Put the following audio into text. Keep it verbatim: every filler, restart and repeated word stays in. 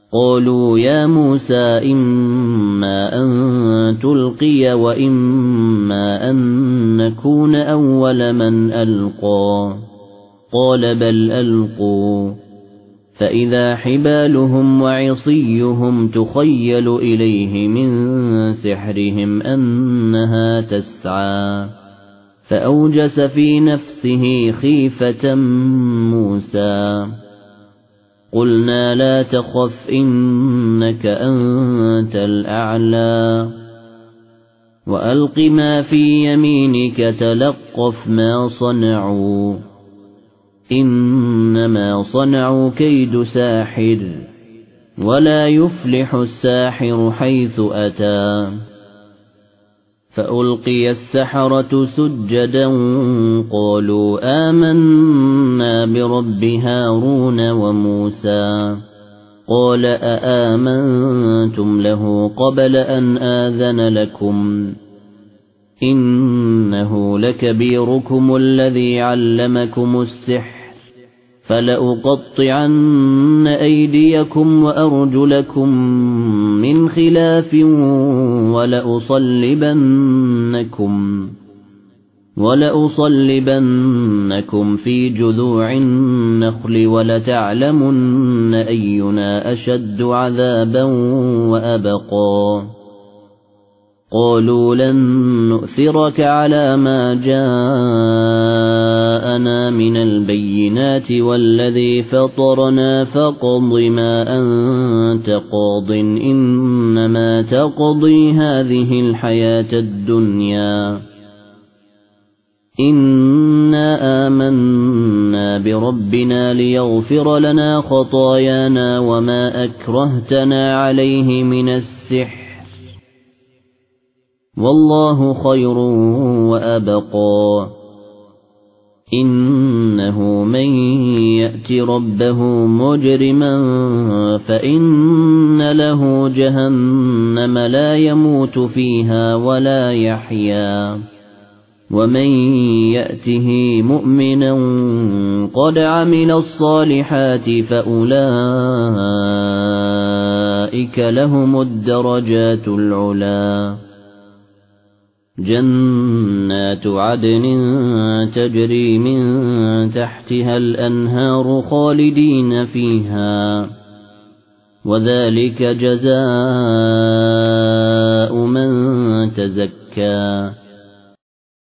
قالوا يا موسى إما أن تلقي وإما أن نكون أول من ألقى قال بل ألقوا فإذا حبالهم وعصيهم تخيل إليه من سحرهم أنها تسعى فأوجس في نفسه خيفة موسى قلنا لا تخف إنك أنت الأعلى وألق ما في يمينك تلقف ما صنعوا إنما صنعوا كيد ساحر ولا يفلح الساحر حيث أتى فألقي السحرة سجدا قالوا آمنا برب هارون وموسى قال أآمنتم له قبل أن آذن لكم إنه لكبيركم الذي علمكم السحر فلأقطعن أيديكم وأرجلكم من خلاف ولأصلبنكم ولأصلبنكم في جذوع النخل ولتعلمن أينا أشد عذابا وأبقى قالوا لن نؤثرك على ما جاءنا من البينات والذي فطرنا فاقض ما أنت قاض إنما تقضي هذه الحياة الدنيا إنا آمنا بربنا ليغفر لنا خطايانا وما أكرهتنا عليه من السحر والله خير وأبقى إنه من يأت ربه مجرما فإن له جهنم لا يموت فيها ولا يحيا ومن يأته مؤمنا قد عمل الصالحات فأولئك لهم الدرجات العلى جنات عدن تجري من تحتها الأنهار خالدين فيها وذلك جزاء من تزكى